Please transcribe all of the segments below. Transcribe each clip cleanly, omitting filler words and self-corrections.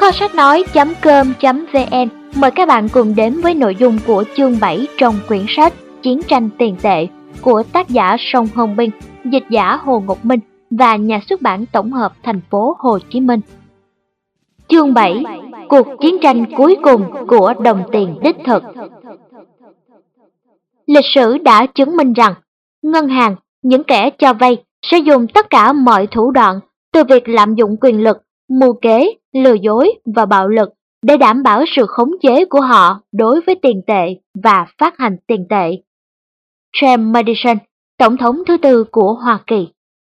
Kho sách nói.com.vn mời các bạn cùng đến với nội dung của chương 7 trong quyển sách Chiến tranh tiền tệ của tác giả Song Hồng Binh, dịch giả Hồ Ngọc Minh và nhà xuất bản tổng hợp thành phố Hồ Chí Minh. Chương 7. Cuộc chiến tranh cuối cùng của đồng tiền đích thực. Lịch sử đã chứng minh rằng, ngân hàng, những kẻ cho vay sẽ dùng tất cả mọi thủ đoạn, từ việc lạm dụng quyền lực, mưu kế, lừa dối và bạo lực để đảm bảo sự khống chế của họ đối với tiền tệ và phát hành tiền tệ. James Madison, Tổng thống thứ tư của Hoa Kỳ.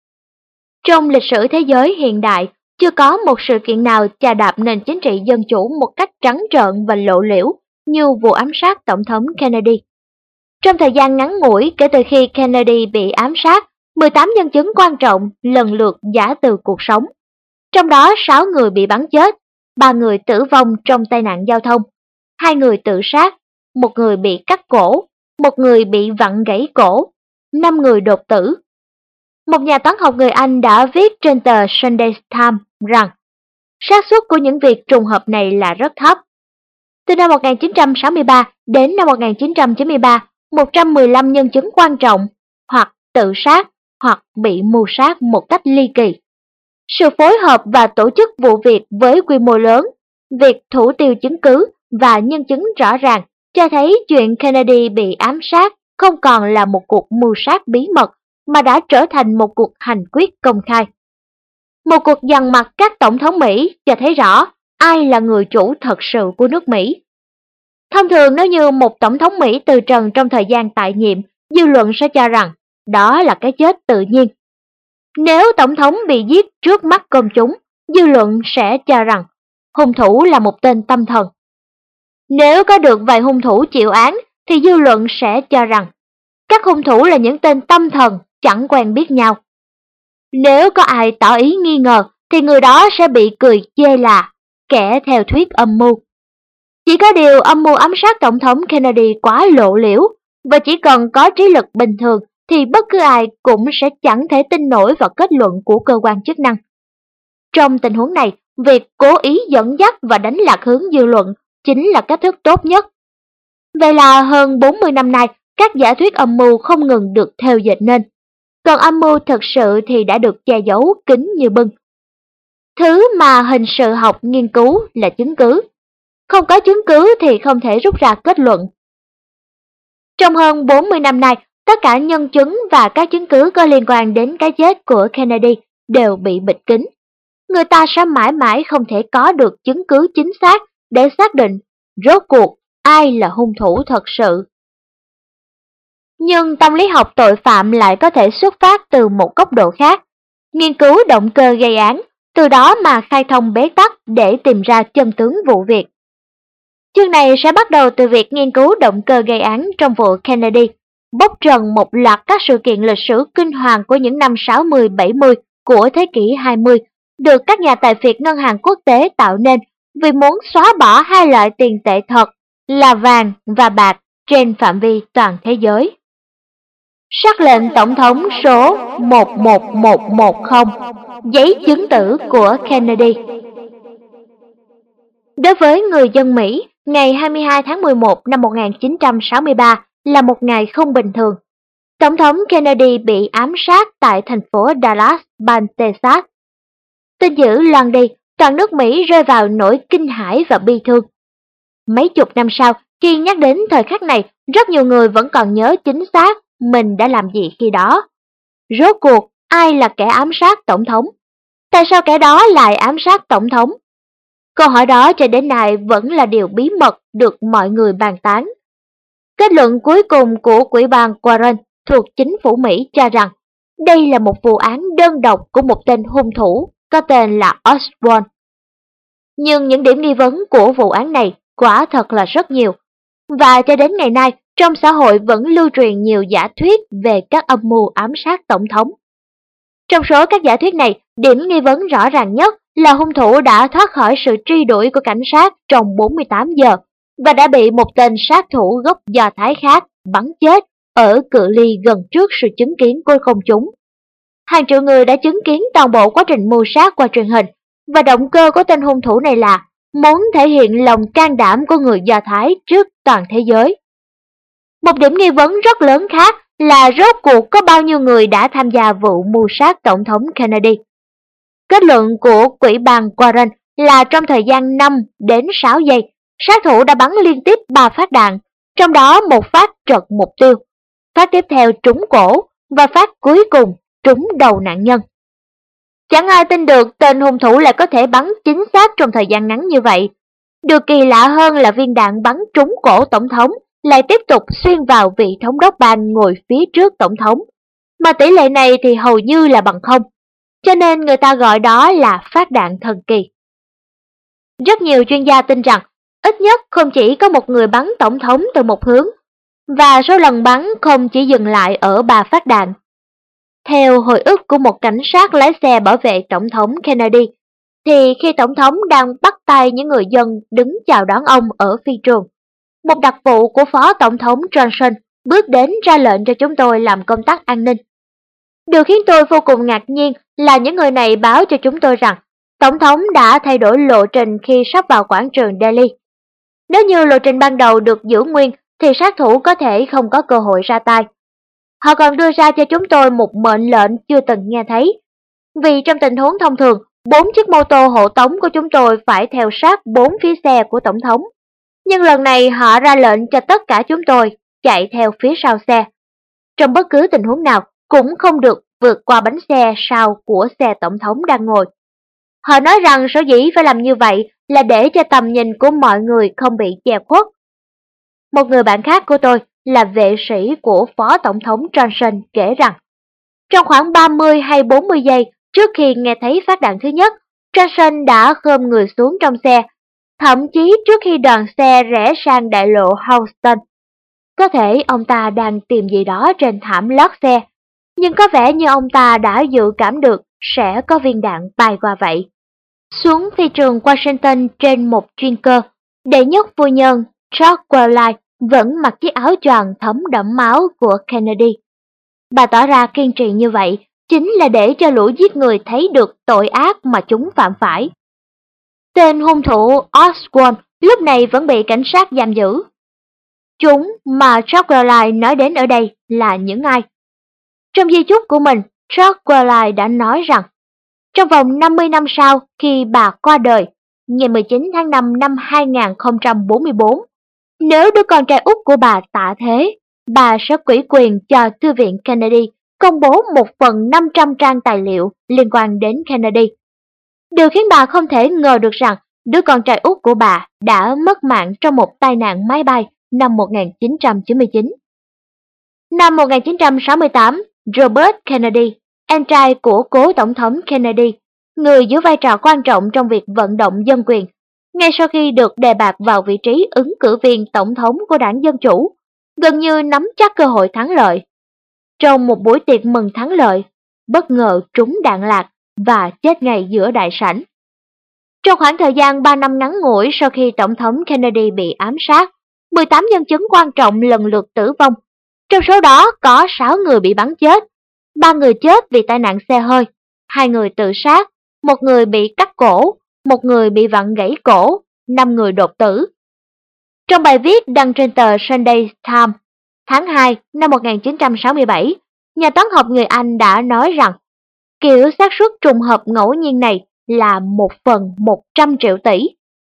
Trong lịch sử thế giới hiện đại, chưa có một sự kiện nào chà đạp nền chính trị dân chủ một cách trắng trợn và lộ liễu như vụ ám sát Tổng thống Kennedy. Trong thời gian ngắn ngủi kể từ khi Kennedy bị ám sát, 18 nhân chứng quan trọng lần lượt giã từ cuộc sống. Trong đó 6 người bị bắn chết, 3 người tử vong trong tai nạn giao thông, 2 người tự sát, 1 người bị cắt cổ, 1 người bị vặn gãy cổ, 5 người đột tử. Một nhà toán học người Anh đã viết trên tờ Sunday Times rằng xác suất của những việc trùng hợp này là rất thấp. Từ năm 1963 đến năm 1993, 115 nhân chứng quan trọng hoặc tự sát hoặc bị mưu sát một cách ly kỳ. Sự phối hợp và tổ chức vụ việc với quy mô lớn, việc thủ tiêu chứng cứ và nhân chứng rõ ràng cho thấy chuyện Kennedy bị ám sát không còn là một cuộc mưu sát bí mật mà đã trở thành một cuộc hành quyết công khai. Một cuộc dằn mặt các tổng thống Mỹ cho thấy rõ ai là người chủ thật sự của nước Mỹ. Thông thường nếu như một tổng thống Mỹ từ trần trong thời gian tại nhiệm, dư luận sẽ cho rằng đó là cái chết tự nhiên. Nếu tổng thống bị giết trước mắt công chúng, dư luận sẽ cho rằng hung thủ là một tên tâm thần. Nếu có được vài hung thủ chịu án thì dư luận sẽ cho rằng các hung thủ là những tên tâm thần chẳng quen biết nhau. Nếu có ai tỏ ý nghi ngờ thì người đó sẽ bị cười chê là kẻ theo thuyết âm mưu. Chỉ có điều âm mưu ám sát tổng thống Kennedy quá lộ liễu và chỉ cần có trí lực bình thường thì bất cứ ai cũng sẽ chẳng thể tin nổi vào kết luận của cơ quan chức năng. Trong tình huống này, việc cố ý dẫn dắt và đánh lạc hướng dư luận chính là cách thức tốt nhất. Vậy là hơn 40 năm nay, các giả thuyết âm mưu không ngừng được theo dệt nên, còn âm mưu thực sự thì đã được che giấu kín như bưng. Thứ mà hình sự học nghiên cứu là chứng cứ. Không có chứng cứ thì không thể rút ra kết luận. Trong hơn 40 năm nay, tất cả nhân chứng và các chứng cứ có liên quan đến cái chết của Kennedy đều bị bịt kín. Người ta sẽ mãi mãi không thể có được chứng cứ chính xác để xác định rốt cuộc ai là hung thủ thật sự. Nhưng tâm lý học tội phạm lại có thể xuất phát từ một góc độ khác, nghiên cứu động cơ gây án, từ đó mà khai thông bế tắc để tìm ra chân tướng vụ việc. Chương này sẽ bắt đầu từ việc nghiên cứu động cơ gây án trong vụ Kennedy, bóc trần một loạt các sự kiện lịch sử kinh hoàng của những năm 60-70 của thế kỷ 20, được các nhà tài phiệt ngân hàng quốc tế tạo nên vì muốn xóa bỏ hai loại tiền tệ thật là vàng và bạc trên phạm vi toàn thế giới. Sắc lệnh tổng thống số 11110, giấy chứng tử của Kennedy. Đối với người dân Mỹ, ngày 22 tháng 11 năm 1963 là một ngày không bình thường. Tổng thống Kennedy bị ám sát tại thành phố Dallas, bang Texas. Tin dữ loan đi, toàn nước Mỹ rơi vào nỗi kinh hãi và bi thương. Mấy chục năm sau, khi nhắc đến thời khắc này, rất nhiều người vẫn còn nhớ chính xác mình đã làm gì khi đó. Rốt cuộc, ai là kẻ ám sát tổng thống? Tại sao kẻ đó lại ám sát tổng thống? Câu hỏi đó cho đến nay vẫn là điều bí mật được mọi người bàn tán. Kết luận cuối cùng của Ủy ban Warren thuộc chính phủ Mỹ cho rằng đây là một vụ án đơn độc của một tên hung thủ có tên là Oswald. Nhưng những điểm nghi vấn của vụ án này quả thật là rất nhiều, và cho đến ngày nay trong xã hội vẫn lưu truyền nhiều giả thuyết về các âm mưu ám sát tổng thống. Trong số các giả thuyết này, điểm nghi vấn rõ ràng nhất là hung thủ đã thoát khỏi sự truy đuổi của cảnh sát trong 48 giờ và đã bị một tên sát thủ gốc Do Thái khác bắn chết ở cự ly gần trước sự chứng kiến của công chúng. Hàng triệu người đã chứng kiến toàn bộ quá trình mưu sát qua truyền hình, và động cơ của tên hung thủ này là muốn thể hiện lòng can đảm của người Do Thái trước toàn thế giới. Một điểm nghi vấn rất lớn khác là rốt cuộc có bao nhiêu người đã tham gia vụ mưu sát Tổng thống Kennedy. Kết luận của Ủy ban Warren là trong thời gian 5 đến 6 giây, sát thủ đã bắn liên tiếp 3 phát đạn, trong đó một phát trật mục tiêu, phát tiếp theo trúng cổ và phát cuối cùng trúng đầu nạn nhân. Chẳng ai tin được tên hung thủ lại có thể bắn chính xác trong thời gian ngắn như vậy. Điều kỳ lạ hơn là viên đạn bắn trúng cổ tổng thống lại tiếp tục xuyên vào vị thống đốc bang ngồi phía trước tổng thống, mà tỷ lệ này thì hầu như là bằng không, cho nên người ta gọi đó là phát đạn thần kỳ. Rất nhiều chuyên gia tin rằng ít nhất không chỉ có một người bắn tổng thống từ một hướng, và số lần bắn không chỉ dừng lại ở 3 phát đạn. Theo hồi ức của một cảnh sát lái xe bảo vệ tổng thống Kennedy, thì khi tổng thống đang bắt tay những người dân đứng chào đón ông ở phi trường, một đặc vụ của phó tổng thống Johnson bước đến ra lệnh cho chúng tôi làm công tác an ninh. Điều khiến tôi vô cùng ngạc nhiên là những người này báo cho chúng tôi rằng tổng thống đã thay đổi lộ trình khi sắp vào quảng trường Delhi. Nếu như lộ trình ban đầu được giữ nguyên thì sát thủ có thể không có cơ hội ra tay. Họ còn đưa ra cho chúng tôi một mệnh lệnh chưa từng nghe thấy. Vì trong tình huống thông thường, 4 chiếc mô tô hộ tống của chúng tôi phải theo sát 4 phía xe của tổng thống. Nhưng lần này họ ra lệnh cho tất cả chúng tôi chạy theo phía sau xe. Trong bất cứ tình huống nào cũng không được vượt qua bánh xe sau của xe tổng thống đang ngồi. Họ nói rằng sở dĩ phải làm như vậy là để cho tầm nhìn của mọi người không bị che khuất. Một người bạn khác của tôi là vệ sĩ của phó tổng thống Johnson kể rằng, trong khoảng 30 hay 40 giây trước khi nghe thấy phát đạn thứ nhất, Johnson đã khom người xuống trong xe, thậm chí trước khi đoàn xe rẽ sang đại lộ Houston. Có thể ông ta đang tìm gì đó trên thảm lót xe, nhưng có vẻ như ông ta đã dự cảm được sẽ có viên đạn bay qua vậy. Xuống phi trường Washington trên một chuyên cơ, đệ nhất phu nhân George Quayle vẫn mặc chiếc áo choàng thấm đẫm máu của Kennedy. Bà tỏ ra kiên trì như vậy chính là để cho lũ giết người thấy được tội ác mà chúng phạm phải. Tên hung thủ Oswald lúc này vẫn bị cảnh sát giam giữ. Chúng mà George Quayle nói đến ở đây là những ai? Trong di chúc của mình, George Quayle đã nói rằng, trong vòng 50 năm sau khi bà qua đời, ngày 19 tháng 5 năm 2044, nếu đứa con trai út của bà tạ thế, bà sẽ ủy quyền cho Thư viện Kennedy công bố 1/500 trang tài liệu liên quan đến Kennedy. Điều khiến bà không thể ngờ được rằng đứa con trai út của bà đã mất mạng trong một tai nạn máy bay năm 1999. Năm 1968, Robert Kennedy, em trai của cố tổng thống Kennedy, người giữ vai trò quan trọng trong việc vận động dân quyền, ngay sau khi được đề bạt vào vị trí ứng cử viên tổng thống của đảng Dân Chủ, gần như nắm chắc cơ hội thắng lợi. Trong một buổi tiệc mừng thắng lợi, bất ngờ trúng đạn lạc và chết ngay giữa đại sảnh. Trong khoảng thời gian 3 năm ngắn ngủi sau khi tổng thống Kennedy bị ám sát, 18 nhân chứng quan trọng lần lượt tử vong. Trong số đó có 6 người bị bắn chết, 3 người chết vì tai nạn xe hơi, 2 người tự sát, 1 người bị cắt cổ, 1 người bị vặn gãy cổ, 5 người đột tử. Trong bài viết đăng trên tờ Sunday Times tháng 2 năm 1967, nhà toán học người Anh đã nói rằng kiểu xác suất trùng hợp ngẫu nhiên này là 1/100 triệu tỷ.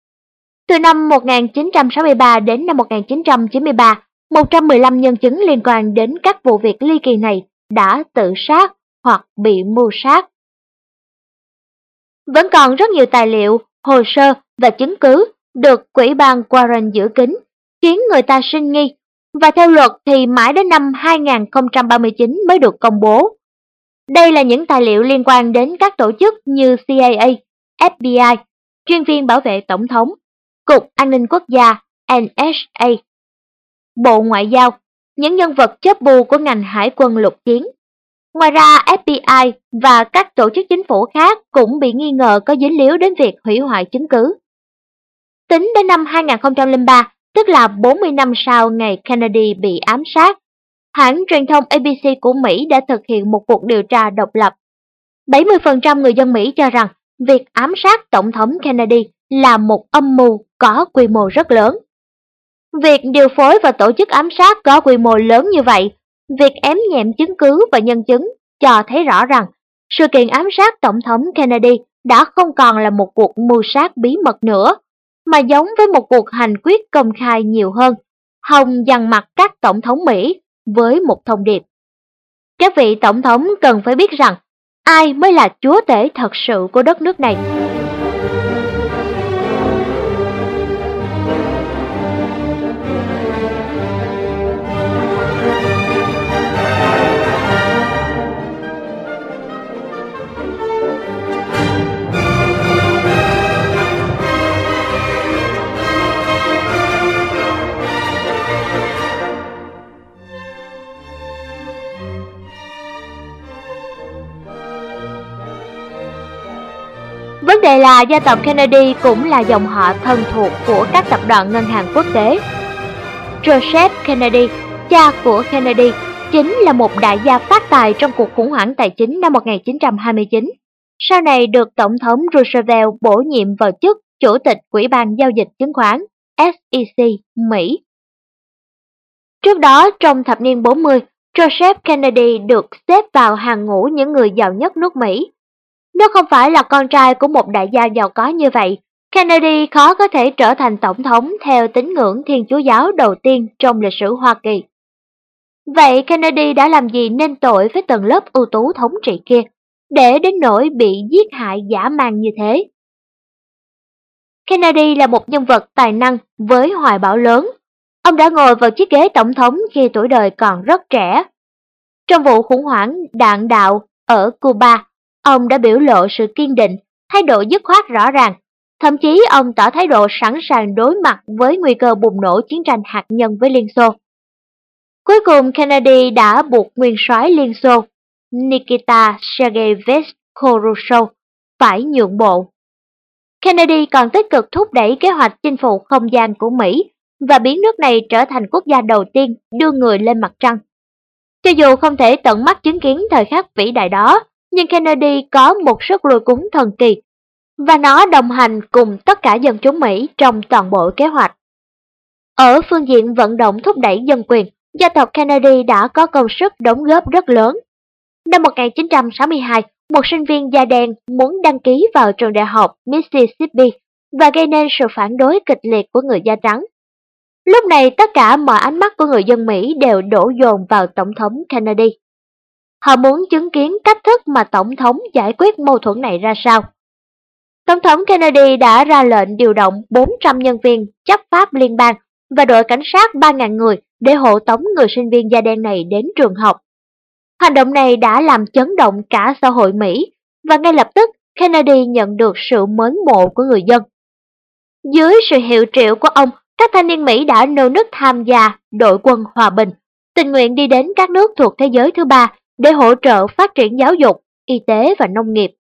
Từ năm 1963 đến năm 1993, 115 nhân chứng liên quan đến các vụ việc ly kỳ này đã tự sát hoặc bị mưu sát. Vẫn còn rất nhiều tài liệu, hồ sơ và chứng cứ được Ủy ban Warren giữ kín, khiến người ta sinh nghi, và theo luật thì mãi đến năm 2039 mới được công bố. Đây là những tài liệu liên quan đến các tổ chức như CIA, FBI, chuyên viên bảo vệ tổng thống, Cục An ninh Quốc gia, NSA, Bộ Ngoại giao, những nhân vật chớp bù của ngành hải quân lục chiến. Ngoài ra, FBI và các tổ chức chính phủ khác cũng bị nghi ngờ có dính líu đến việc hủy hoại chứng cứ. Tính đến năm 2003, tức là 40 năm sau ngày Kennedy bị ám sát, hãng truyền thông ABC của Mỹ đã thực hiện một cuộc điều tra độc lập. 70% người dân Mỹ cho rằng việc ám sát Tổng thống Kennedy là một âm mưu có quy mô rất lớn. Việc điều phối và tổ chức ám sát có quy mô lớn như vậy, việc ém nhẹm chứng cứ và nhân chứng cho thấy rõ rằng sự kiện ám sát Tổng thống Kennedy đã không còn là một cuộc mưu sát bí mật nữa, mà giống với một cuộc hành quyết công khai nhiều hơn, hòng dằn mặt các tổng thống Mỹ với một thông điệp. Các vị tổng thống cần phải biết rằng ai mới là chúa tể thật sự của đất nước này. Vấn đề là gia tộc Kennedy cũng là dòng họ thân thuộc của các tập đoàn ngân hàng quốc tế. Joseph Kennedy, cha của Kennedy, chính là một đại gia phát tài trong cuộc khủng hoảng tài chính năm 1929. Sau này được Tổng thống Roosevelt bổ nhiệm vào chức Chủ tịch Ủy ban Giao dịch Chứng khoán SEC Mỹ. Trước đó, trong thập niên 40, Joseph Kennedy được xếp vào hàng ngũ những người giàu nhất nước Mỹ. Nếu không phải là con trai của một đại gia giàu có như vậy, Kennedy khó có thể trở thành tổng thống theo tín ngưỡng Thiên Chúa giáo đầu tiên trong lịch sử Hoa Kỳ. Vậy Kennedy đã làm gì nên tội với tầng lớp ưu tú thống trị kia, để đến nỗi bị giết hại dã man như thế? Kennedy là một nhân vật tài năng với hoài bão lớn. Ông đã ngồi vào chiếc ghế tổng thống khi tuổi đời còn rất trẻ. Trong vụ khủng hoảng đạn đạo ở Cuba, ông đã biểu lộ sự kiên định, thái độ dứt khoát rõ ràng. Thậm chí ông tỏ thái độ sẵn sàng đối mặt với nguy cơ bùng nổ chiến tranh hạt nhân với Liên Xô. Cuối cùng Kennedy đã buộc nguyên soái Liên Xô Nikita Sergeyevich Khrushchev phải nhượng bộ. Kennedy còn tích cực thúc đẩy kế hoạch chinh phục không gian của Mỹ và biến nước này trở thành quốc gia đầu tiên đưa người lên mặt trăng. Cho dù không thể tận mắt chứng kiến thời khắc vĩ đại đó, nhưng Kennedy có một sức lôi cuốn thần kỳ, và nó đồng hành cùng tất cả dân chúng Mỹ trong toàn bộ kế hoạch. Ở phương diện vận động thúc đẩy dân quyền, gia tộc Kennedy đã có công sức đóng góp rất lớn. Năm 1962, một sinh viên da đen muốn đăng ký vào trường đại học Mississippi và gây nên sự phản đối kịch liệt của người da trắng. Lúc này tất cả mọi ánh mắt của người dân Mỹ đều đổ dồn vào Tổng thống Kennedy. Họ muốn chứng kiến cách thức mà Tổng thống giải quyết mâu thuẫn này ra sao. Tổng thống Kennedy đã ra lệnh điều động 400 nhân viên chấp pháp liên bang và đội cảnh sát 3.000 người để hộ tống người sinh viên da đen này đến trường học. Hành động này đã làm chấn động cả xã hội Mỹ, và ngay lập tức Kennedy nhận được sự mến mộ của người dân. Dưới sự hiệu triệu của ông, các thanh niên Mỹ đã nô nức tham gia đội quân hòa bình, tình nguyện đi đến các nước thuộc thế giới thứ ba để hỗ trợ phát triển giáo dục, y tế và nông nghiệp.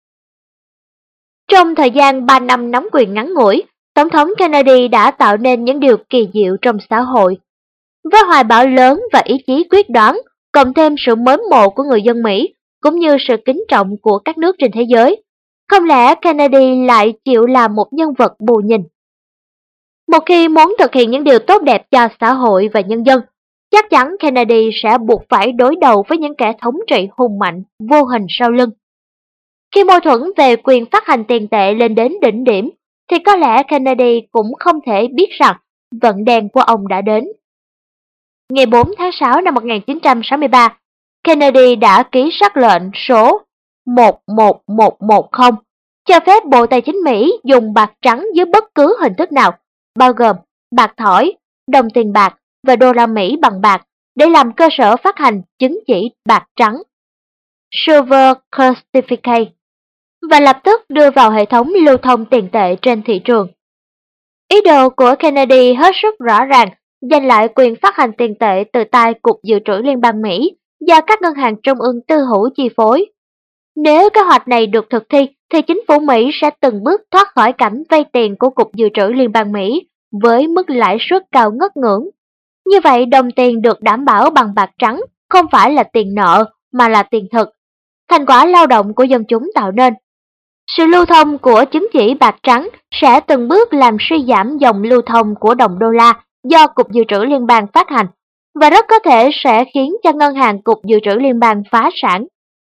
Trong thời gian 3 năm nắm quyền ngắn ngủi, Tổng thống Kennedy đã tạo nên những điều kỳ diệu trong xã hội. Với hoài bão lớn và ý chí quyết đoán, cộng thêm sự mến mộ của người dân Mỹ, cũng như sự kính trọng của các nước trên thế giới, không lẽ Kennedy lại chịu làm một nhân vật bù nhìn? Một khi muốn thực hiện những điều tốt đẹp cho xã hội và nhân dân, chắc chắn Kennedy sẽ buộc phải đối đầu với những kẻ thống trị hùng mạnh, vô hình sau lưng. Khi mâu thuẫn về quyền phát hành tiền tệ lên đến đỉnh điểm, thì có lẽ Kennedy cũng không thể biết rằng vận đen của ông đã đến. Ngày 4 tháng 6 năm 1963, Kennedy đã ký sắc lệnh số 11110 cho phép Bộ Tài chính Mỹ dùng bạc trắng dưới bất cứ hình thức nào, bao gồm bạc thỏi, đồng tiền bạc và đô la Mỹ bằng bạc, để làm cơ sở phát hành chứng chỉ bạc trắng Silver Certificate, và lập tức đưa vào hệ thống lưu thông tiền tệ trên thị trường. Ý đồ của Kennedy hết sức rõ ràng, giành lại quyền phát hành tiền tệ từ tay Cục Dự trữ Liên bang Mỹ do các ngân hàng trung ương tư hữu chi phối. Nếu kế hoạch này được thực thi, thì chính phủ Mỹ sẽ từng bước thoát khỏi cảnh vay tiền của Cục Dự trữ Liên bang Mỹ với mức lãi suất cao ngất ngưỡng. Như vậy, đồng tiền được đảm bảo bằng bạc trắng không phải là tiền nợ mà là tiền thực, thành quả lao động của dân chúng tạo nên. Sự lưu thông của chứng chỉ bạc trắng sẽ từng bước làm suy giảm dòng lưu thông của đồng đô la do Cục Dự trữ Liên bang phát hành, và rất có thể sẽ khiến cho Ngân hàng Cục Dự trữ Liên bang phá sản.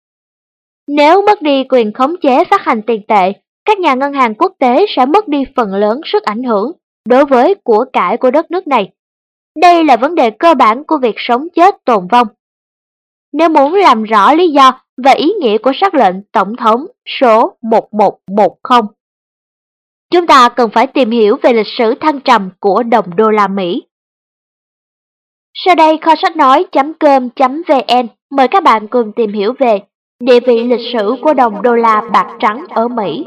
Nếu mất đi quyền khống chế phát hành tiền tệ, các nhà ngân hàng quốc tế sẽ mất đi phần lớn sức ảnh hưởng đối với của cải của đất nước này. Đây là vấn đề cơ bản của việc sống chết tồn vong. Nếu muốn làm rõ lý do và ý nghĩa của sắc lệnh tổng thống số 1110, chúng ta cần phải tìm hiểu về lịch sử thăng trầm của đồng đô la Mỹ. Sau đây kho sách nói.com.vn mời các bạn cùng tìm hiểu về địa vị lịch sử của đồng đô la bạc trắng ở Mỹ.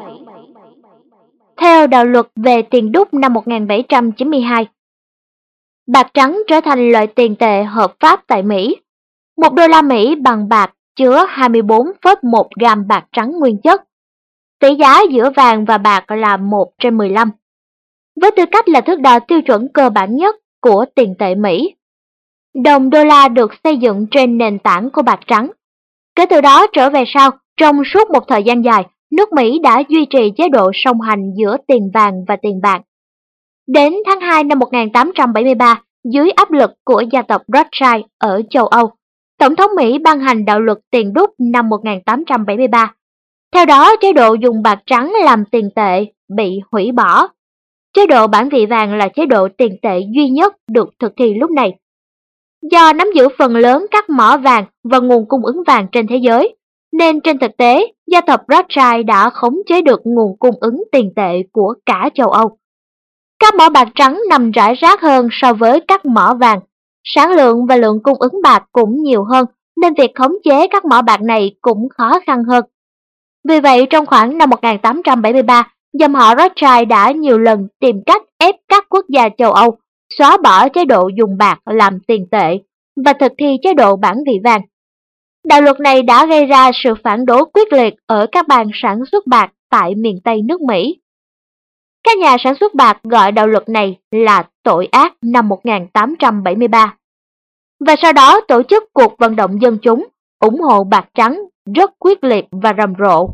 Theo đạo luật về tiền đúc năm 1792, bạc trắng trở thành loại tiền tệ hợp pháp tại Mỹ. 1 đô la Mỹ bằng bạc chứa 24,1 gam bạc trắng nguyên chất. Tỷ giá giữa vàng và bạc là 1/15, với tư cách là thước đo tiêu chuẩn cơ bản nhất của tiền tệ Mỹ. Đồng đô la được xây dựng trên nền tảng của bạc trắng. Kể từ đó trở về sau, trong suốt một thời gian dài, nước Mỹ đã duy trì chế độ song hành giữa tiền vàng và tiền bạc. Đến tháng 2 năm 1873, dưới áp lực của gia tộc Rothschild ở châu Âu, Tổng thống Mỹ ban hành đạo luật tiền đúc năm 1873. Theo đó, chế độ dùng bạc trắng làm tiền tệ bị hủy bỏ. Chế độ bản vị vàng là chế độ tiền tệ duy nhất được thực thi lúc này. Do nắm giữ phần lớn các mỏ vàng và nguồn cung ứng vàng trên thế giới, nên trên thực tế, gia tộc Rothschild đã khống chế được nguồn cung ứng tiền tệ của cả châu Âu. Các mỏ bạc trắng nằm rải rác hơn so với các mỏ vàng. Sản lượng và lượng cung ứng bạc cũng nhiều hơn, nên việc khống chế các mỏ bạc này cũng khó khăn hơn. Vì vậy, trong khoảng năm 1873, dòng họ Rothschild đã nhiều lần tìm cách ép các quốc gia châu Âu xóa bỏ chế độ dùng bạc làm tiền tệ và thực thi chế độ bản vị vàng. Đạo luật này đã gây ra sự phản đối quyết liệt ở các bang sản xuất bạc tại miền Tây nước Mỹ. Các nhà sản xuất bạc gọi đạo luật này là tội ác năm 1873. Và sau đó tổ chức cuộc vận động dân chúng ủng hộ bạc trắng rất quyết liệt và rầm rộ.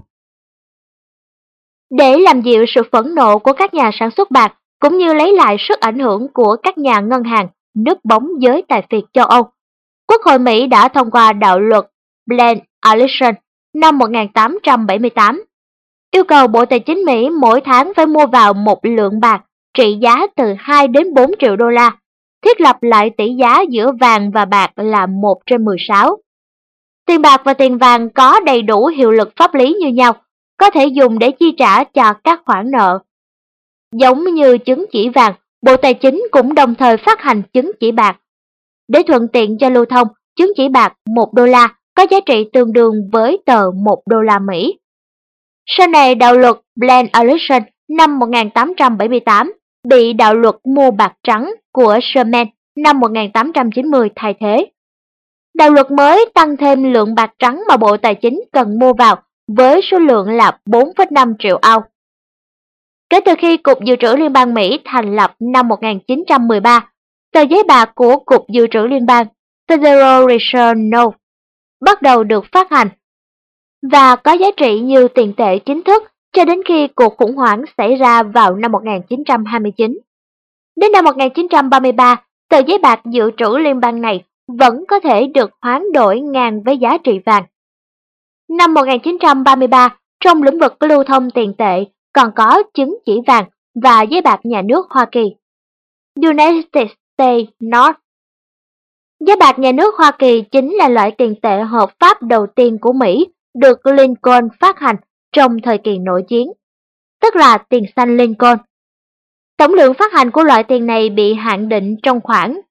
Để làm dịu sự phẫn nộ của các nhà sản xuất bạc, cũng như lấy lại sức ảnh hưởng của các nhà ngân hàng núp bóng giới tài phiệt châu Âu, Quốc hội Mỹ đã thông qua đạo luật Bland-Allison năm 1878, yêu cầu Bộ Tài chính Mỹ mỗi tháng phải mua vào một lượng bạc trị giá từ 2 đến 4 triệu đô la, thiết lập lại tỷ giá giữa vàng và bạc là 1/16. Tiền bạc và tiền vàng có đầy đủ hiệu lực pháp lý như nhau, có thể dùng để chi trả cho các khoản nợ. Giống như chứng chỉ vàng, Bộ Tài chính cũng đồng thời phát hành chứng chỉ bạc. Để thuận tiện cho lưu thông, chứng chỉ bạc 1 đô la có giá trị tương đương với tờ 1 đô la Mỹ. Sau này, đạo luật Bland-Allison năm 1878 bị đạo luật mua bạc trắng của Sherman năm 1890 thay thế. Đạo luật mới tăng thêm lượng bạc trắng mà Bộ Tài chính cần mua vào với số lượng là 4,5 triệu ounce. Kể từ khi Cục Dự trữ Liên bang Mỹ thành lập năm 1913, tờ giấy bạc của Cục Dự trữ Liên bang Federal Reserve Note bắt đầu được phát hành và có giá trị như tiền tệ chính thức cho đến khi cuộc khủng hoảng xảy ra vào năm 1929. Đến năm 1933, tờ giấy bạc dự trữ liên bang này vẫn có thể được hoán đổi ngang với giá trị vàng. Năm 1933, trong lĩnh vực lưu thông tiền tệ còn có chứng chỉ vàng và giấy bạc nhà nước Hoa Kỳ. United States Note. Giấy bạc nhà nước Hoa Kỳ chính là loại tiền tệ hợp pháp đầu tiên của Mỹ được Lincoln phát hành trong thời kỳ nội chiến, tức là tiền xanh Lincoln. Tổng lượng phát hành của loại tiền này bị hạn định trong khoảng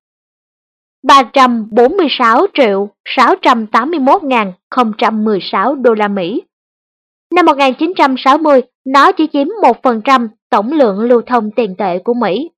346.681.016 đô la Mỹ. Năm 1960, nó chỉ chiếm 1% tổng lượng lưu thông tiền tệ của Mỹ.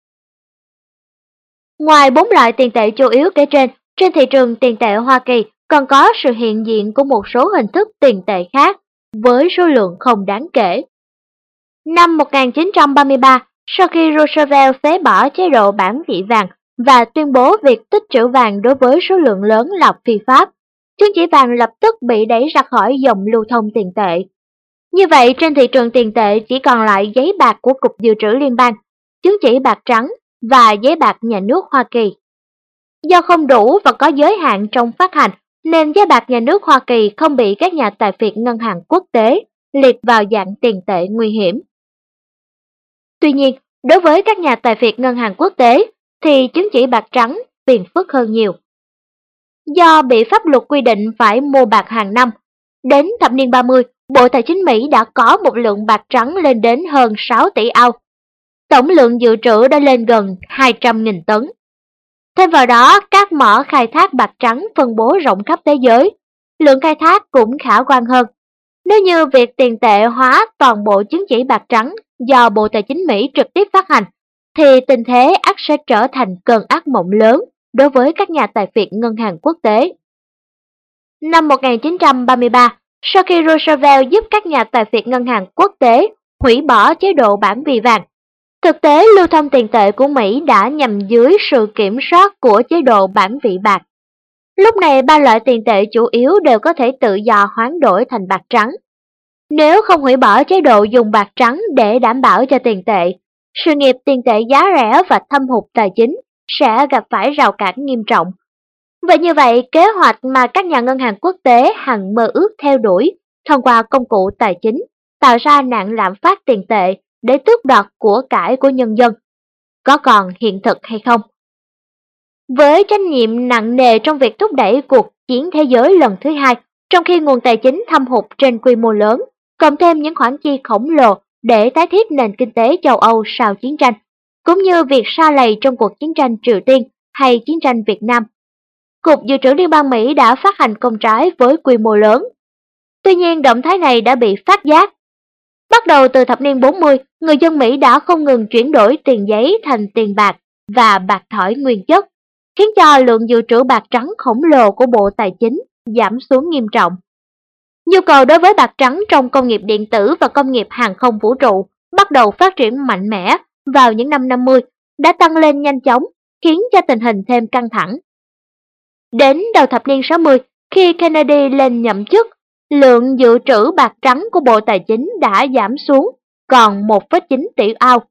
Ngoài 4 loại tiền tệ chủ yếu kể trên thị trường tiền tệ Hoa Kỳ còn có sự hiện diện của một số hình thức tiền tệ khác với số lượng không đáng kể. Năm 1933, sau khi Roosevelt phế bỏ chế độ bản vị vàng và tuyên bố việc tích trữ vàng đối với số lượng lớn là phi pháp, chứng chỉ vàng lập tức bị đẩy ra khỏi dòng lưu thông tiền tệ. Như vậy, trên thị trường tiền tệ chỉ còn lại giấy bạc của Cục Dự trữ Liên bang, chứng chỉ bạc trắng và giấy bạc nhà nước Hoa Kỳ. Do không đủ và có giới hạn trong phát hành, nên giấy bạc nhà nước Hoa Kỳ không bị các nhà tài phiệt ngân hàng quốc tế liệt vào dạng tiền tệ nguy hiểm. Tuy nhiên, đối với các nhà tài phiệt ngân hàng quốc tế thì chứng chỉ bạc trắng phiền phức hơn nhiều. Do bị pháp luật quy định phải mua bạc hàng năm, đến thập niên 30, Bộ Tài chính Mỹ đã có một lượng bạc trắng lên đến hơn 6 tỷ ounce. Tổng lượng dự trữ đã lên gần 200.000 tấn. Thêm vào đó, các mỏ khai thác bạc trắng phân bố rộng khắp thế giới, lượng khai thác cũng khả quan hơn. Nếu như việc tiền tệ hóa toàn bộ chứng chỉ bạc trắng do Bộ Tài chính Mỹ trực tiếp phát hành, thì tình thế ắt sẽ trở thành cơn ác mộng lớn đối với các nhà tài phiệt ngân hàng quốc tế. Năm 1933, sau khi Roosevelt giúp các nhà tài phiệt ngân hàng quốc tế hủy bỏ chế độ bản vì vàng, thực tế lưu thông tiền tệ của Mỹ đã nhằm dưới sự kiểm soát của chế độ bản vị bạc. Lúc này ba loại tiền tệ chủ yếu đều có thể tự do hoán đổi thành bạc trắng. Nếu không hủy bỏ chế độ dùng bạc trắng để đảm bảo cho tiền tệ, sự nghiệp tiền tệ giá rẻ và thâm hụt tài chính sẽ gặp phải rào cản nghiêm trọng. Vậy như vậy, kế hoạch mà các nhà ngân hàng quốc tế hằng mơ ước theo đuổi thông qua công cụ tài chính tạo ra nạn lạm phát tiền tệ để tước đoạt của cải của nhân dân, có còn hiện thực hay không? Với trách nhiệm nặng nề trong việc thúc đẩy cuộc chiến thế giới lần thứ hai, trong khi nguồn tài chính thâm hụt trên quy mô lớn, cộng thêm những khoản chi khổng lồ để tái thiết nền kinh tế châu Âu sau chiến tranh, cũng như việc sa lầy trong cuộc chiến tranh Triều Tiên hay chiến tranh Việt Nam, Cục Dự trữ Liên bang Mỹ đã phát hành công trái với quy mô lớn. Tuy nhiên, động thái này đã bị phát giác. Bắt đầu từ thập niên 40, người dân Mỹ đã không ngừng chuyển đổi tiền giấy thành tiền bạc và bạc thỏi nguyên chất, khiến cho lượng dự trữ bạc trắng khổng lồ của Bộ Tài chính giảm xuống nghiêm trọng. Nhu cầu đối với bạc trắng trong công nghiệp điện tử và công nghiệp hàng không vũ trụ bắt đầu phát triển mạnh mẽ vào những năm 50, đã tăng lên nhanh chóng, khiến cho tình hình thêm căng thẳng. Đến đầu thập niên 60, khi Kennedy lên nhậm chức, lượng dự trữ bạc trắng của Bộ Tài chính đã giảm xuống còn 1,9 tỷ ounce.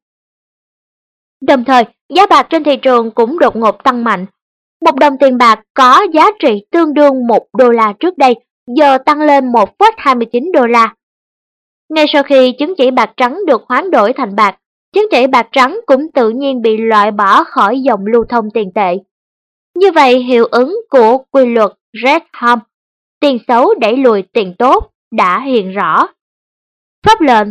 Đồng thời, giá bạc trên thị trường cũng đột ngột tăng mạnh. Một đồng tiền bạc có giá trị tương đương $1 trước đây, giờ tăng lên 1,29 đô la. Ngay sau khi chứng chỉ bạc trắng được hoán đổi thành bạc, chứng chỉ bạc trắng cũng tự nhiên bị loại bỏ khỏi dòng lưu thông tiền tệ. Như vậy, hiệu ứng của quy luật Redham, tiền xấu đẩy lùi tiền tốt, đã hiện rõ. Pháp lệnh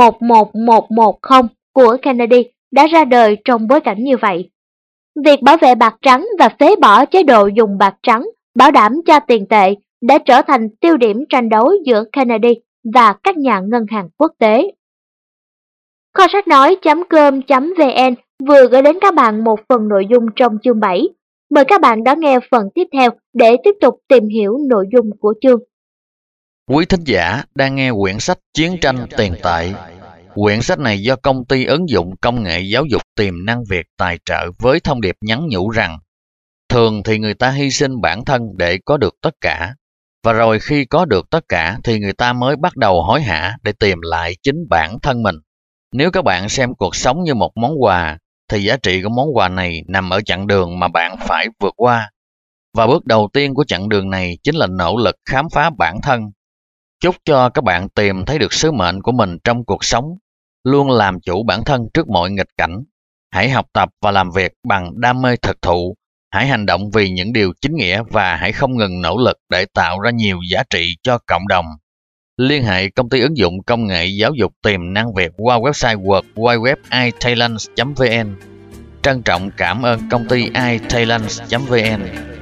11110 của Kennedy đã ra đời trong bối cảnh như vậy. Việc bảo vệ bạc trắng và phế bỏ chế độ dùng bạc trắng bảo đảm cho tiền tệ đã trở thành tiêu điểm tranh đấu giữa Kennedy và các nhà ngân hàng quốc tế. Kho sách nói.com.vn vừa gửi đến các bạn một phần nội dung trong chương 7. Mời các bạn đón nghe phần tiếp theo để tiếp tục tìm hiểu nội dung của chương. Quý thính giả đang nghe quyển sách Chiến tranh tiền tệ. Quyển sách này do công ty ứng dụng công nghệ giáo dục tiềm năng Việt tài trợ với thông điệp nhắn nhủ rằng thường thì người ta hy sinh bản thân để có được tất cả, và rồi khi có được tất cả thì người ta mới bắt đầu hối hả để tìm lại chính bản thân mình. Nếu các bạn xem cuộc sống như một món quà, thì giá trị của món quà này nằm ở chặng đường mà bạn phải vượt qua. Và bước đầu tiên của chặng đường này chính là nỗ lực khám phá bản thân. Chúc cho các bạn tìm thấy được sứ mệnh của mình trong cuộc sống, luôn làm chủ bản thân trước mọi nghịch cảnh. Hãy học tập và làm việc bằng đam mê thực thụ. Hãy hành động vì những điều chính nghĩa và hãy không ngừng nỗ lực để tạo ra nhiều giá trị cho cộng đồng. Liên hệ công ty ứng dụng công nghệ giáo dục tiềm năng Việt qua website www.italents.vn. Trân trọng cảm ơn công ty italents.vn.